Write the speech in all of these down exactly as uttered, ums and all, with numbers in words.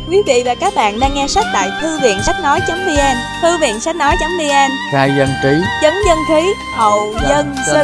Quý vị và các bạn đang nghe sách tại thư viện sách nói.vn, thư viện sách nói.vn. Khai dân trí, Chấn dân khí, hậu dân sinh.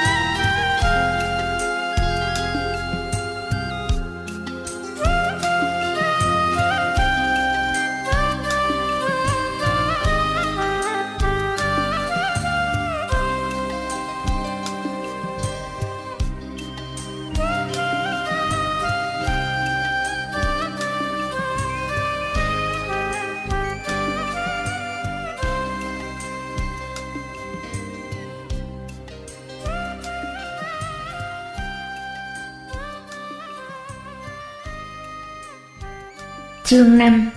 Chương năm.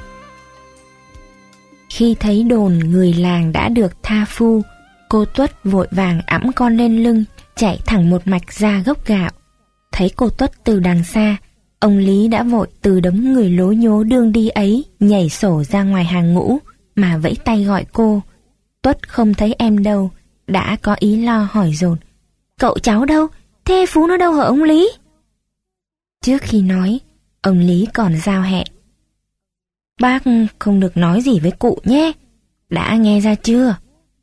Khi thấy đồn người làng đã được tha phu, cô Tuất vội vàng ẵm con lên lưng, chạy thẳng một mạch ra gốc gạo. Thấy cô Tuất từ đằng xa, ông Lý đã vội từ đống người lố nhố đương đi ấy nhảy sổ ra ngoài hàng ngũ mà vẫy tay gọi cô. Tuất không thấy em đâu, đã có ý lo hỏi dồn: "Cậu cháu đâu? Thế Phú nó đâu hả ông Lý?" Trước khi nói, ông Lý còn giao hẹn: "Bác không được nói gì với cụ nhé, đã nghe ra chưa?"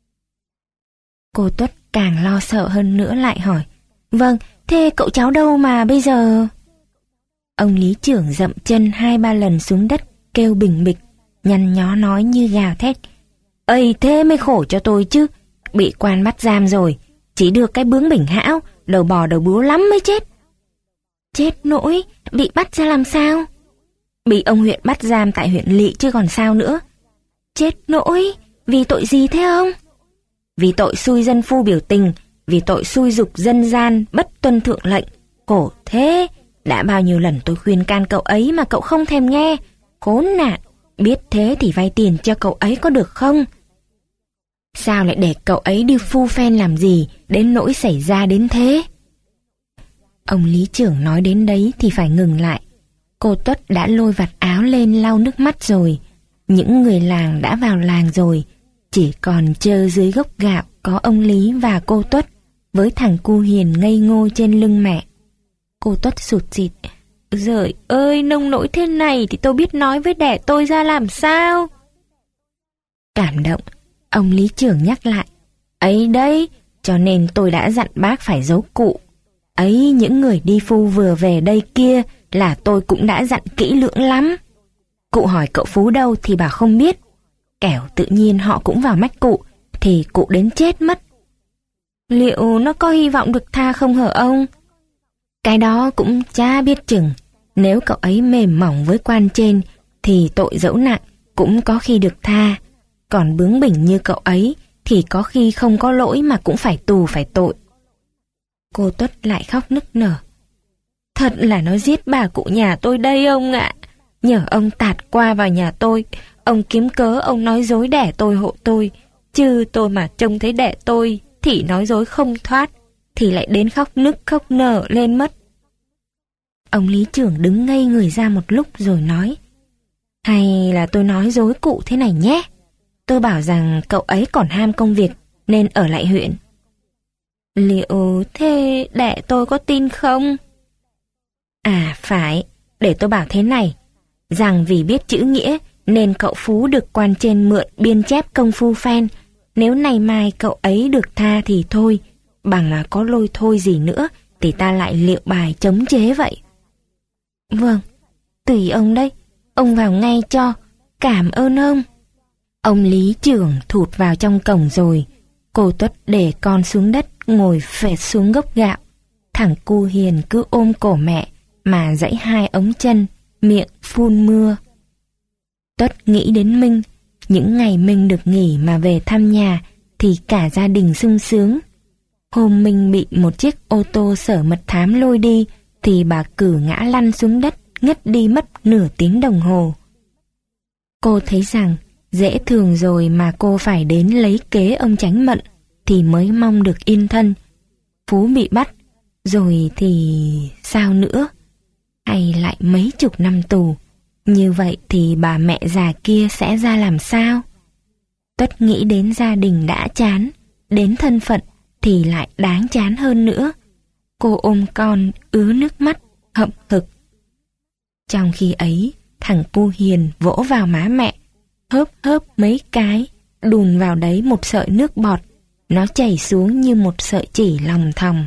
Cô Tuất càng lo sợ hơn nữa lại hỏi: "Vâng, thế cậu cháu đâu mà bây giờ?" Ông Lý trưởng dậm chân hai ba lần xuống đất, kêu bình bịch, nhăn nhó nói như gào thét: "Ây, thế mới khổ cho tôi chứ, bị quan bắt giam rồi, chỉ được cái bướng bỉnh hão, đầu bò đầu búa lắm mới chết." "Chết nỗi, bị bắt ra làm sao?" "Bị ông huyện bắt giam tại huyện Lỵ chứ còn sao nữa." "Chết nỗi, vì tội gì thế ông?" "Vì tội xui dân phu biểu tình, vì tội xui dục dân gian, bất tuân thượng lệnh. Khổ thế, đã bao nhiêu lần tôi khuyên can cậu ấy mà cậu không thèm nghe. Khốn nạn, biết thế thì vay tiền cho cậu ấy có được không? Sao lại để cậu ấy đi phu phen làm gì, đến nỗi xảy ra đến thế?" Ông Lý trưởng nói đến đấy thì phải ngừng lại. Cô Tuất đã lôi vạt áo lên lau nước mắt rồi. Những người làng đã vào làng rồi, chỉ còn trơ dưới gốc gạo có ông Lý và cô Tuất với thằng cu Hiền ngây ngô trên lưng mẹ. Cô Tuất sụt sịt: "Giời ơi, nông nỗi thế này thì tôi biết nói với đẻ tôi ra làm sao?" Cảm động, ông Lý trưởng nhắc lại: "Ấy đấy, cho nên tôi đã dặn bác phải giấu cụ. Ấy, những người đi phu vừa về đây kia là tôi cũng đã dặn kỹ lưỡng lắm. Cụ hỏi cậu Phú đâu thì bảo không biết. Kẻo tự nhiên họ cũng vào mách cụ, thì cụ đến chết mất." "Liệu nó có hy vọng được tha không hở ông?" "Cái đó cũng chả biết chừng. Nếu cậu ấy mềm mỏng với quan trên, thì tội dẫu nặng cũng có khi được tha. Còn bướng bỉnh như cậu ấy, thì có khi không có lỗi mà cũng phải tù phải tội." Cô Tuất lại khóc nức nở: "Thật là nó giết bà cụ nhà tôi đây ông ạ. Nhờ ông tạt qua vào nhà tôi, ông kiếm cớ ông nói dối đẻ tôi hộ tôi. Chứ tôi mà trông thấy đẻ tôi thì nói dối không thoát, thì lại đến khóc nức khóc nở lên mất." Ông Lý trưởng đứng ngây người ra một lúc rồi nói: "Hay là tôi nói dối cụ thế này nhé. Tôi bảo rằng cậu ấy còn ham công việc nên ở lại huyện. Liệu thế đẻ tôi có tin không?" "À phải, để tôi bảo thế này, rằng vì biết chữ nghĩa nên cậu Phú được quan trên mượn biên chép công phu phen. Nếu nay mai cậu ấy được tha thì thôi, bằng mà có lôi thôi gì nữa thì ta lại liệu bài chống chế vậy." "Vâng, tùy ông đấy, ông vào ngay cho, cảm ơn ông." Ông Lý trưởng thụt vào trong cổng rồi. Cô Tuất để con xuống đất ngồi phệt xuống gốc gạo. Thằng cu Hiền cứ ôm cổ mẹ mà giãy hai ống chân, miệng phun mưa. Tuất nghĩ đến Minh. Những ngày Minh được nghỉ mà về thăm nhà thì cả gia đình sung sướng. Hôm Minh bị một chiếc ô tô sở mật thám lôi đi thì bà Cử ngã lăn xuống đất, ngất đi mất nửa tiếng đồng hồ. Cô thấy rằng dễ thường rồi mà cô phải đến lấy kế ông Chánh Mận thì mới mong được yên thân. Phú bị bắt rồi thì sao nữa? Hay lại mấy chục năm tù? Như vậy thì bà mẹ già kia sẽ ra làm sao? Tuất nghĩ đến gia đình đã chán, đến thân phận thì lại đáng chán hơn nữa. Cô ôm con ứa nước mắt, hậm hực. Trong khi ấy Thằng cu Hiền vỗ vào má mẹ, hớp hớp mấy cái, đùn vào đấy một sợi nước bọt, nó chảy xuống như một sợi chỉ lòng thòng.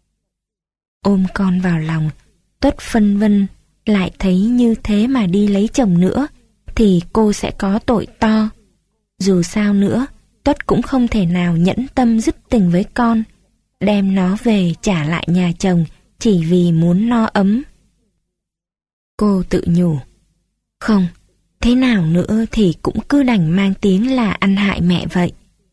Ôm con vào lòng, Tuất phân vân, lại thấy như thế mà đi lấy chồng nữa, thì cô sẽ có tội to. Dù sao nữa, Tuất cũng không thể nào nhẫn tâm dứt tình với con, đem nó về trả lại nhà chồng chỉ vì muốn no ấm. Cô tự nhủ, không, thế nào nữa thì cũng cứ đành mang tiếng là ăn hại mẹ vậy.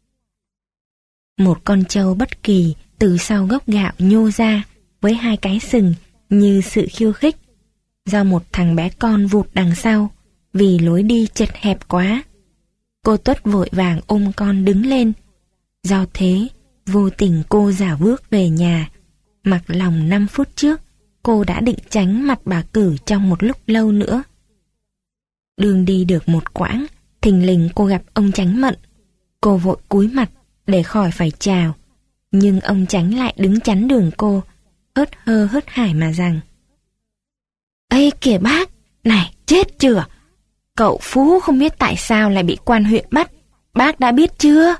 Một con trâu bất kỳ từ sau gốc gạo nhô ra với hai cái sừng như sự khiêu khích, do một thằng bé con vụt đằng sau vì lối đi chật hẹp quá. Cô Tuất vội vàng ôm con đứng lên. Do thế, vô tình cô dảo bước về nhà. Mặc lòng năm phút trước, cô đã định tránh mặt bà Cử trong một lúc lâu nữa. Đường đi được một quãng, thình lình cô gặp ông Chánh Mận. Cô vội cúi mặt để khỏi phải chào, nhưng ông Chánh lại đứng chắn đường cô, hớt hơ hớt hải mà rằng: "Ây kìa bác, này chết chưa? Cậu Phú không biết tại sao lại bị quan huyện bắt, bác đã biết chưa?"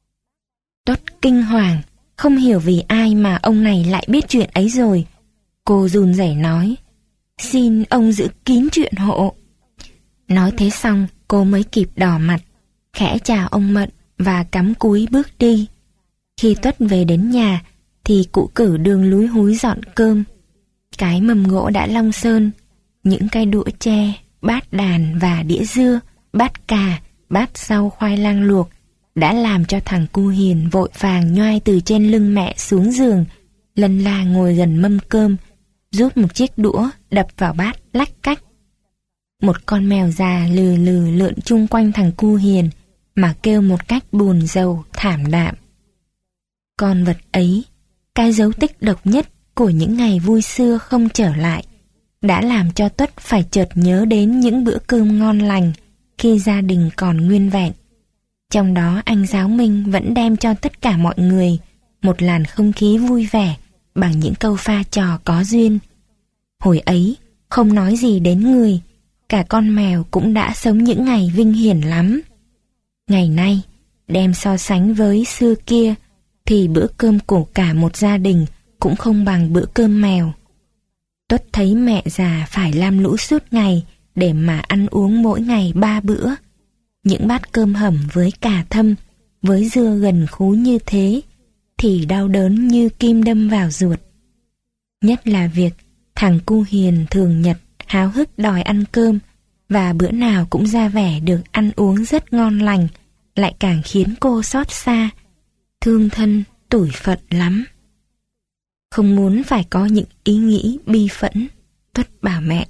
Tuất kinh hoàng, không hiểu vì ai mà ông này lại biết chuyện ấy rồi. Cô run rẩy nói: "Xin ông giữ kín chuyện hộ." Nói thế xong, cô mới kịp đỏ mặt, khẽ chào ông Mận và cắm cúi bước đi. Khi Tuất về đến nhà, thì cụ Cử đường lúi húi dọn cơm. Cái mâm gỗ đã long sơn, những cái đũa tre, bát đàn và đĩa dưa, bát cà, bát rau khoai lang luộc đã làm cho thằng cu Hiền vội vàng nhoai từ trên lưng mẹ xuống giường, lân la ngồi gần mâm cơm, rút một chiếc đũa đập vào bát lách cách. Một con mèo già lừ lừ lượn chung quanh thằng cu Hiền mà kêu một cách buồn rầu thảm đạm. Con vật ấy, cái dấu tích độc nhất của những ngày vui xưa không trở lại, đã làm cho Tuất phải chợt nhớ đến những bữa cơm ngon lành khi gia đình còn nguyên vẹn. Trong đó anh Giáo Minh vẫn đem cho tất cả mọi người một làn không khí vui vẻ bằng những câu pha trò có duyên. Hồi ấy, không nói gì đến người, cả con mèo cũng đã sống những ngày vinh hiển lắm. Ngày nay, đem so sánh với xưa kia, thì bữa cơm của cả một gia đình cũng không bằng bữa cơm mèo. Tuất thấy mẹ già phải lam lũ suốt ngày để mà ăn uống mỗi ngày ba bữa. Những bát cơm hầm với cà thâm, với dưa gần khú như thế, thì đau đớn như kim đâm vào ruột. Nhất là việc thằng cu Hiền thường nhật háo hức đòi ăn cơm, và bữa nào cũng ra vẻ được ăn uống rất ngon lành, lại càng khiến cô xót xa, thương thân, tủi phận lắm. Không muốn phải có những ý nghĩ bi phẫn, Tuất bảo mẹ: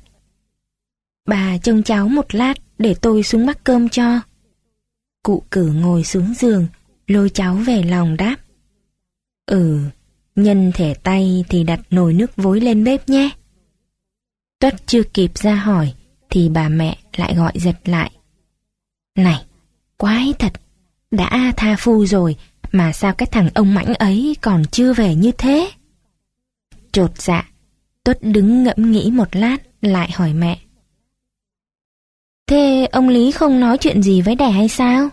"Bà trông cháu một lát để tôi xuống mắc cơm cho." Cụ Cử ngồi xuống giường, lôi cháu về lòng đáp: "Ừ, nhân thể tay thì đặt nồi nước vối lên bếp nhé." Tuất chưa kịp ra hỏi thì bà mẹ lại gọi giật lại: "Này, quái thật, đã tha phu rồi mà sao cái thằng ông Mãnh ấy còn chưa về như thế?" Chột dạ, Tuất đứng ngẫm nghĩ một lát lại hỏi mẹ: "Thế ông Lý không nói chuyện gì với đẻ hay sao?"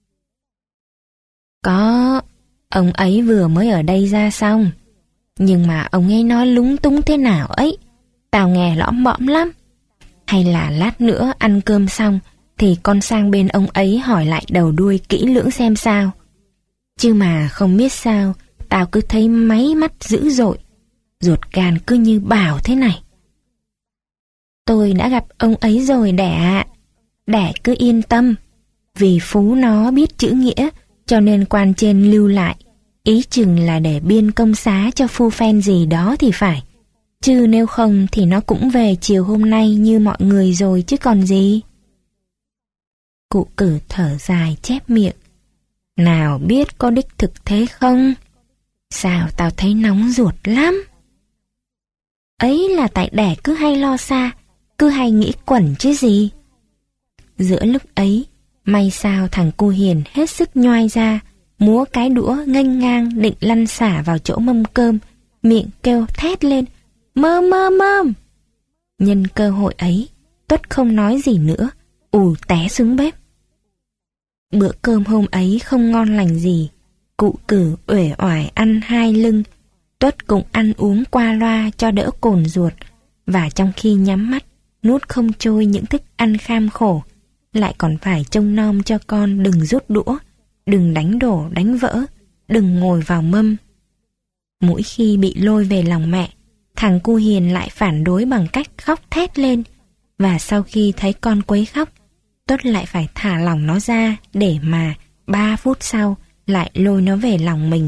"Có, ông ấy vừa mới ở đây ra xong. Nhưng mà ông ấy nói lúng túng thế nào ấy, tao nghe lõm bõm lắm. Hay là lát nữa ăn cơm xong thì con sang bên ông ấy hỏi lại đầu đuôi kỹ lưỡng xem sao. Chứ mà không biết sao, tao cứ thấy máy mắt dữ dội, ruột gan cứ như bảo thế này." "Tôi đã gặp ông ấy rồi đẻ ạ. Đẻ cứ yên tâm. Vì Phú nó biết chữ nghĩa, cho nên quan trên lưu lại. Ý chừng là để biên công xá cho phu phen gì đó thì phải. Chứ nếu không thì nó cũng về chiều hôm nay như mọi người rồi chứ còn gì." Cụ Cử thở dài chép miệng: "Nào biết có đích thực thế không? Sao tao thấy nóng ruột lắm." "Ấy là tại đẻ cứ hay lo xa, cứ hay nghĩ quẩn chứ gì." Giữa lúc ấy, may sao thằng cu Hiền hết sức nhoai ra, múa cái đũa nghênh ngang định lăn xả vào chỗ mâm cơm, miệng kêu thét lên: "Mơm mơm mơm." Nhân cơ hội ấy, Tuất Tuất không nói gì nữa, ù té xuống bếp. Bữa cơm hôm ấy không ngon lành gì. Cụ Cử uể oải ăn hai lưng, Tuất cũng ăn uống qua loa cho đỡ cồn ruột, và trong khi nhắm mắt nuốt không trôi những thức ăn kham khổ, lại còn phải trông nom cho con đừng rút đũa, đừng đánh đổ đánh vỡ, đừng ngồi vào mâm. Mỗi khi bị lôi về lòng mẹ, thằng cu Hiền lại phản đối bằng cách khóc thét lên, và sau khi thấy con quấy khóc, Tuất lại phải thả lỏng nó ra để mà ba phút sau lại lôi nó về lòng mình.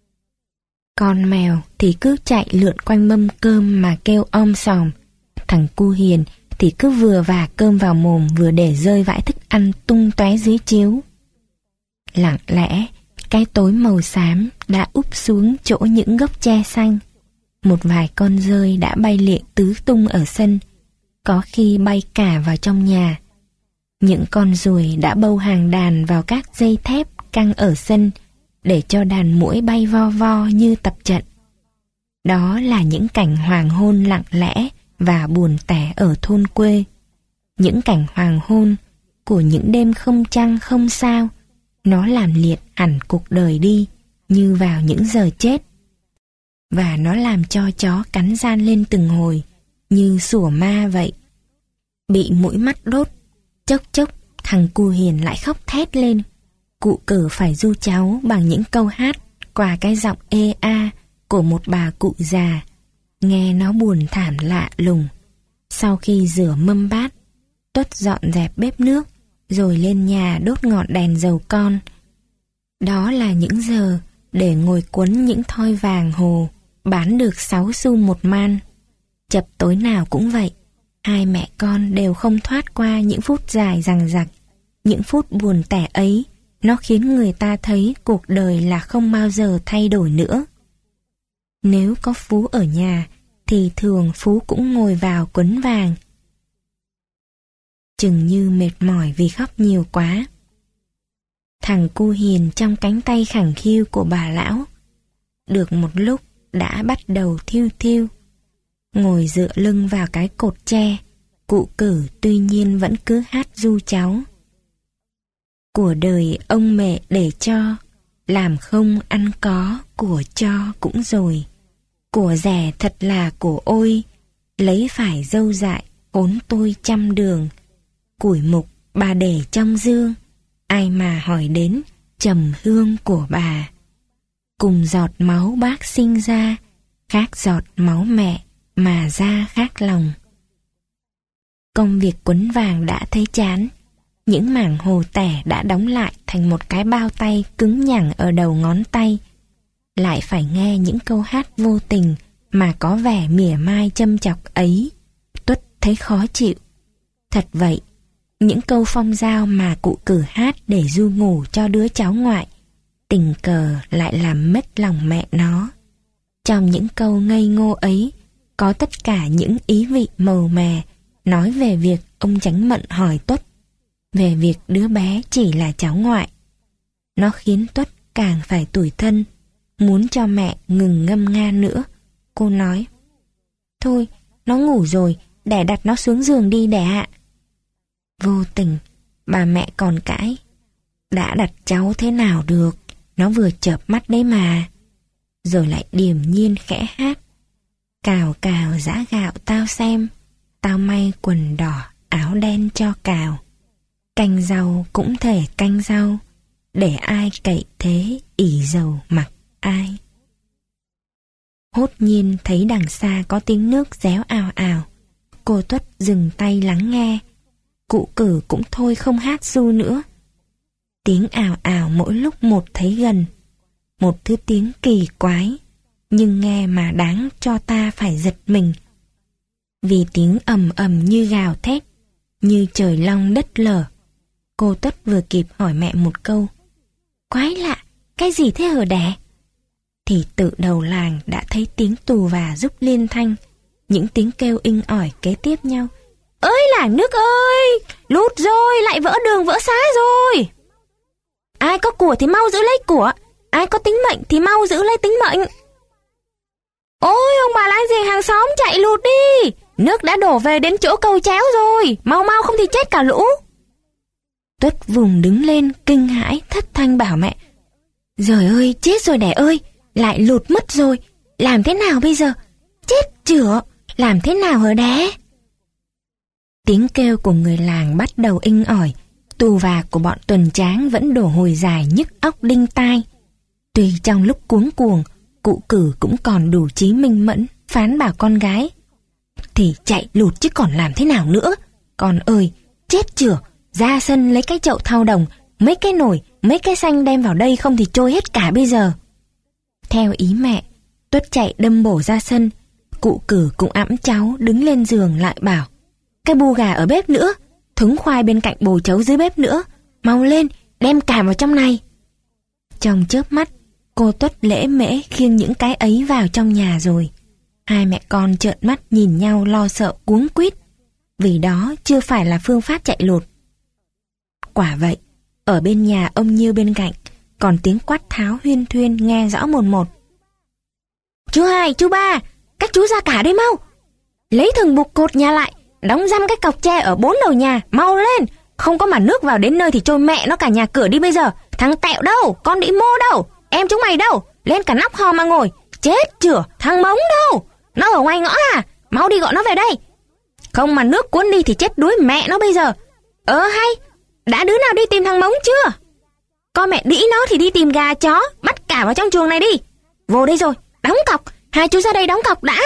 Con mèo thì cứ chạy lượn quanh mâm cơm mà kêu om sòm. Thằng cu Hiền thì cứ vừa vả cơm vào mồm vừa để rơi vãi thức ăn tung tóe dưới chiếu. Lặng lẽ, cái tối màu xám đã úp xuống chỗ những gốc tre xanh. Một vài con dơi đã bay liệng tứ tung ở sân, có khi bay cả vào trong nhà. Những con ruồi đã bâu hàng đàn vào các dây thép căng ở sân để cho đàn muỗi bay vo vo như tập trận. Đó là những cảnh hoàng hôn lặng lẽ và buồn tẻ ở thôn quê. Những cảnh hoàng hôn của những đêm không trăng không sao, nó làm liệt hẳn cuộc đời đi như vào những giờ chết. Và nó làm cho chó cắn gian lên từng hồi như sủa ma vậy. Bị mũi mắt đốt, chốc chốc thằng cu Hiền lại khóc thét lên. Cụ Cử phải ru cháu bằng những câu hát qua cái giọng ê a của một bà cụ già, nghe nó buồn thảm lạ lùng. Sau khi rửa mâm bát, Tuất dọn dẹp bếp nước, rồi lên nhà đốt ngọn đèn dầu con. Đó là những giờ để ngồi quấn những thoi vàng hồ, bán được sáu xu một man. Chập tối nào cũng vậy, hai mẹ con đều không thoát qua những phút dài dằng dặc. Những phút buồn tẻ ấy, nó khiến người ta thấy cuộc đời là không bao giờ thay đổi nữa. Nếu có Phú ở nhà, thì thường Phú cũng ngồi vào quấn vàng, chừng như mệt mỏi vì khóc nhiều quá. Thằng cu Hiền trong cánh tay khẳng khiu của bà lão, được một lúc đã bắt đầu thiêu thiêu. Ngồi dựa lưng vào cái cột tre, cụ Cử tuy nhiên vẫn cứ hát ru cháu. Của đời ông mẹ để cho, làm không ăn có, của cho cũng rồi. Của rẻ thật là của ôi, lấy phải dâu dại, khốn tôi trăm đường. Củi mục bà để trong dương, ai mà hỏi đến trầm hương của bà. Cùng giọt máu bác sinh ra, khác giọt máu mẹ mà ra khác lòng. Công việc quấn vàng đã thấy chán. Những mảng hồ tẻ đã đóng lại thành một cái bao tay cứng nhẳng ở đầu ngón tay. Lại phải nghe những câu hát vô tình mà có vẻ mỉa mai châm chọc ấy, Tuất thấy khó chịu. Thật vậy, những câu phong dao mà cụ Cử hát để ru ngủ cho đứa cháu ngoại, tình cờ lại làm mất lòng mẹ nó. Trong những câu ngây ngô ấy, có tất cả những ý vị màu mè, nói về việc ông Chánh Mận hỏi Tuất, về việc đứa bé chỉ là cháu ngoại. Nó khiến Tuất càng phải tủi thân, muốn cho mẹ ngừng ngâm nga nữa. Cô nói, thôi, nó ngủ rồi, để đặt nó xuống giường đi đẻ ạ. Vô tình, bà mẹ còn cãi, đã đặt cháu thế nào được, nó vừa chợp mắt đấy mà. Rồi lại điềm nhiên khẽ hát, cào cào giã gạo tao xem, tao may quần đỏ áo đen cho cào. Canh rau cũng thể canh rau, để ai cậy thế ỷ dầu mặc ai. Hốt nhiên thấy đằng xa có tiếng nước réo ào ào. Cô Tuất dừng tay lắng nghe. Cụ Cử cũng thôi không hát ru nữa. Tiếng ào ào mỗi lúc một thấy gần. Một thứ tiếng kỳ quái, nhưng nghe mà đáng cho ta phải giật mình. Vì tiếng ầm ầm như gào thét, như trời long đất lở. Cô Tuất vừa kịp hỏi mẹ một câu, quái lạ, cái gì thế hờ đẻ? Thì tự đầu làng đã thấy tiếng tù và rúc liên thanh, những tiếng kêu inh ỏi kế tiếp nhau. Ơi làng nước ơi, lụt rồi, lại vỡ đường vỡ xá rồi. Ai có của thì mau giữ lấy của, ai có tính mệnh thì mau giữ lấy tính mệnh. Ôi ông bà láng giềng hàng xóm chạy lụt đi, nước đã đổ về đến chỗ cầu chéo rồi, mau mau không thì chết cả lũ. Tuất vùng đứng lên kinh hãi thất thanh bảo mẹ: Giời ơi, chết rồi đẻ ơi, lại lụt mất rồi, làm thế nào bây giờ? Chết chửa, làm thế nào hả đẻ? Tiếng kêu của người làng bắt đầu inh ỏi, tù và của bọn tuần tráng vẫn đổ hồi dài nhức óc đinh tai. Tuy trong lúc cuống cuồng, cụ Cử cũng còn đủ trí minh mẫn phán bảo con gái: Thì chạy lụt chứ còn làm thế nào nữa. Con ơi, chết chửa, ra sân lấy cái chậu thau đồng, mấy cái nồi, mấy cái xanh đem vào đây không thì trôi hết cả bây giờ. Theo ý mẹ, Tuất chạy đâm bổ ra sân. Cụ Cử cũng ẵm cháu đứng lên giường lại bảo: Cái bu gà ở bếp nữa, thúng khoai bên cạnh bồ chấu dưới bếp nữa, mau lên, đem cả vào trong này. Trong chớp mắt, cô Tuất lễ mễ khiêng những cái ấy vào trong nhà rồi. Hai mẹ con trợn mắt nhìn nhau lo sợ cuống quýt, vì đó chưa phải là phương pháp chạy lụt. Quả vậy, ở bên nhà ông Nhiêu bên cạnh, còn tiếng quát tháo huyên thuyên nghe rõ một một. Chú hai, chú ba, các chú ra cả đây mau. Lấy thừng buộc cột nhà lại, đóng giam cái cọc tre ở bốn đầu nhà, mau lên. Không có mà nước vào đến nơi thì trôi mẹ nó cả nhà cửa đi bây giờ. Thằng Tẹo đâu, con Đĩ Mô đâu, em chúng mày đâu, lên cả nóc hò mà ngồi. Chết chửa, thằng Mống đâu, nó ở ngoài ngõ à, mau đi gọi nó về đây. Không mà nước cuốn đi thì chết đuối mẹ nó bây giờ. Ờ hay, đã đứa nào đi tìm thằng Mống chưa? Con mẹ Đĩ nó thì đi tìm gà chó, bắt cả vào trong chuồng này đi. Vô đây rồi, đóng cọc, hai chú ra đây đóng cọc đã.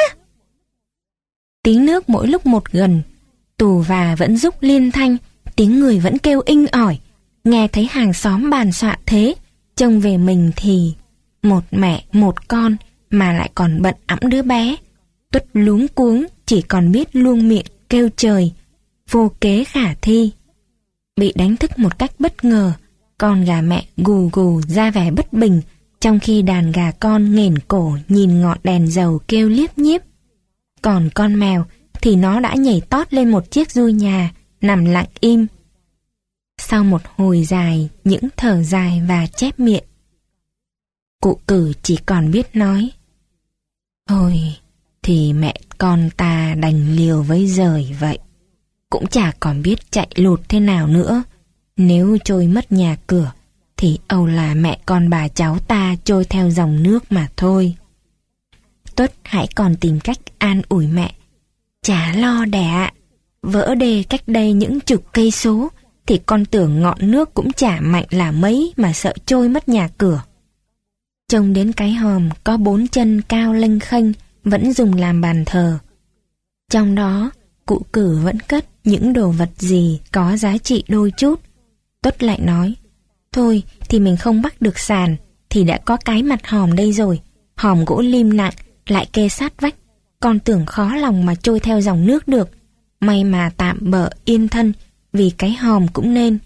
Tiếng nước mỗi lúc một gần, tù và vẫn rúc liên thanh, tiếng người vẫn kêu inh ỏi. Nghe thấy hàng xóm bàn soạn thế, trông về mình thì một mẹ một con mà lại còn bận ẵm đứa bé. Tuất luống cuống chỉ còn biết luông miệng kêu trời, vô kế khả thi. Bị đánh thức một cách bất ngờ, con gà mẹ gù gù ra vẻ bất bình, trong khi đàn gà con nghển cổ nhìn ngọn đèn dầu kêu liếp nhiếp. Còn con mèo thì nó đã nhảy tót lên một chiếc dui nhà, nằm lặng im. Sau một hồi dài, những thở dài và chép miệng, cụ Cử chỉ còn biết nói: Thôi, thì mẹ con ta đành liều với giời vậy. Cũng chả còn biết chạy lụt thế nào nữa. Nếu trôi mất nhà cửa, thì âu là mẹ con bà cháu ta trôi theo dòng nước mà thôi. Tuất hãy còn tìm cách an ủi mẹ: Chả lo đẻ ạ, vỡ đê cách đây những chục cây số, thì con tưởng ngọn nước cũng chả mạnh là mấy mà sợ trôi mất nhà cửa. Trông đến cái hòm có bốn chân cao lênh khênh vẫn dùng làm bàn thờ. Trong đó, cụ Cử vẫn cất những đồ vật gì có giá trị đôi chút. Tuất lại nói: Thôi thì mình không bắt được sàn, thì đã có cái mặt hòm đây rồi. Hòm gỗ lim nặng, lại kê sát vách, con tưởng khó lòng mà trôi theo dòng nước được. May mà tạm bợ yên thân, vì cái hòm cũng nên.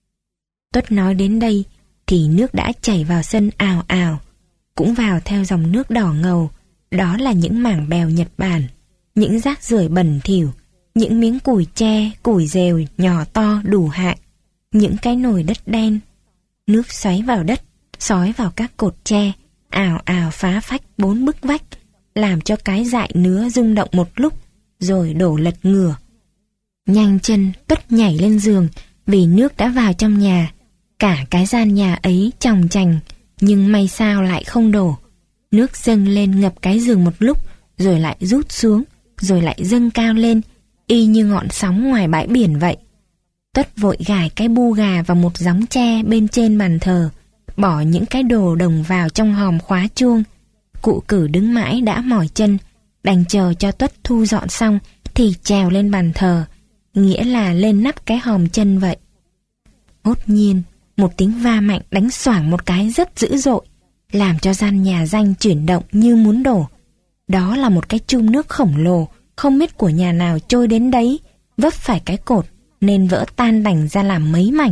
Tuất nói đến đây thì nước đã chảy vào sân ào ào, cũng vào theo dòng nước đỏ ngầu. Đó là những mảng bèo Nhật Bản, những rác rưởi bẩn thỉu, những miếng củi tre, củi rèo nhỏ to đủ hạng, những cái nồi đất đen. Nước xoáy vào đất, xói vào các cột tre, ào ào phá phách bốn bức vách, làm cho cái dại nứa rung động một lúc, rồi đổ lật ngửa. Nhanh chân Tuất nhảy lên giường, vì nước đã vào trong nhà. Cả cái gian nhà ấy chòng chành, nhưng may sao lại không đổ. Nước dâng lên ngập cái giường một lúc, rồi lại rút xuống, rồi lại dâng cao lên, y như ngọn sóng ngoài bãi biển vậy. Tuất vội gài cái bu gà vào một gióng tre bên trên bàn thờ, bỏ những cái đồ đồng vào trong hòm khóa chuông. Cụ Cử đứng mãi đã mỏi chân, đành chờ cho Tuất thu dọn xong thì trèo lên bàn thờ, nghĩa là lên nắp cái hòm chân vậy. Hốt nhiên, một tiếng va mạnh đánh xoảng một cái rất dữ dội, làm cho gian nhà danh chuyển động như muốn đổ. Đó là một cái chum nước khổng lồ, không biết của nhà nào trôi đến đấy, vấp phải cái cột nên vỡ tan đành ra làm mấy mảnh.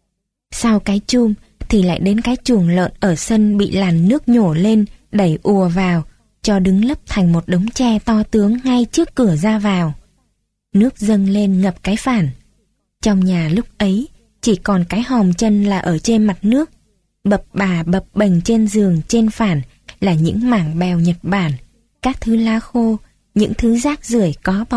Sau cái chum thì lại đến cái chuồng lợn ở sân bị làn nước nhổ lên, đẩy ùa vào, cho đứng lấp thành một đống tre to tướng ngay trước cửa ra vào. Nước dâng lên ngập cái phản. Trong nhà lúc ấy chỉ còn cái hòm chân là ở trên mặt nước. Bập bà bập bềnh trên giường trên phản là những mảng bèo Nhật Bản, các thứ lá khô, những thứ rác rưởi có bọt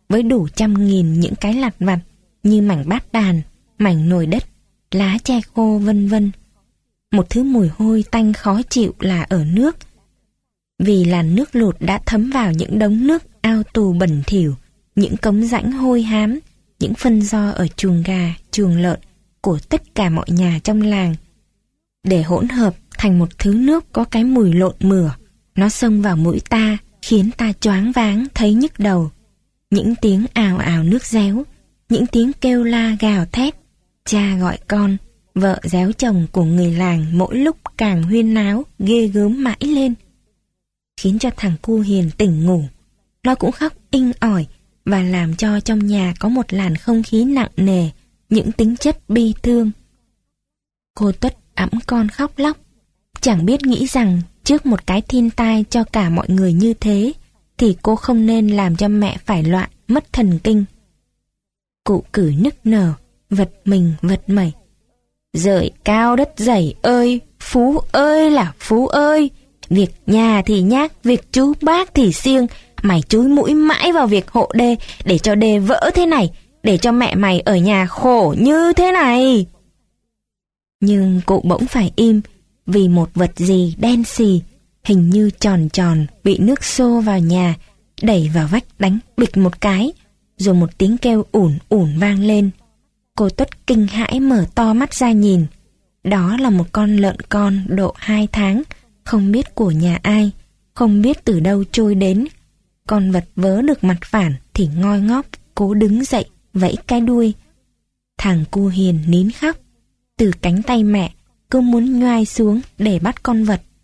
với đủ trăm nghìn những cái lặt vặt như mảnh bát đàn, mảnh nồi đất, lá tre khô vân vân. Một thứ mùi hôi tanh khó chịu là ở nước, vì là nước lụt đã thấm vào những đống nước ao tù bẩn thỉu, những cống rãnh hôi hám, những phân ro ở chuồng gà, chuồng lợn của tất cả mọi nhà trong làng, để hỗn hợp thành một thứ nước có cái mùi lộn mửa. Nó xông vào mũi ta, khiến ta choáng váng thấy nhức đầu. Những tiếng ào ào nước réo, những tiếng kêu la gào thét, cha gọi con, vợ réo chồng của người làng mỗi lúc càng huyên náo, ghê gớm mãi lên, khiến cho thằng cu Hiền tỉnh ngủ. Nó cũng khóc inh ỏi và làm cho trong nhà có một làn không khí nặng nề, những tính chất bi thương. Cô Tuất ẵm con khóc lóc, chẳng biết nghĩ rằng trước một cái thiên tai cho cả mọi người như thế thì cô không nên làm cho mẹ phải loạn mất thần kinh. Cụ cử nức nở, vật mình vật mẩy. Dời cao đất dày ơi, Phú ơi là Phú ơi, việc nhà thì nhác, việc chú bác thì siêng, mày chúi mũi mãi vào việc hộ đê để cho đê vỡ thế này, để cho mẹ mày ở nhà khổ như thế này. Nhưng cụ bỗng phải im, vì một vật gì đen xì, hình như tròn tròn, bị nước xô vào nhà, đẩy vào vách đánh bịch một cái, rồi một tiếng kêu ủn ủn vang lên. Cô Tuất kinh hãi mở to mắt ra nhìn. Đó là một con lợn con độ hai tháng, không biết của nhà ai, không biết từ đâu trôi đến. Con vật vớ được mặt phản thì ngoi ngóp, cố đứng dậy, vẫy cái đuôi. Thằng cu Hiền nín khóc, từ cánh tay mẹ cứ muốn nhoai xuống để bắt con vật.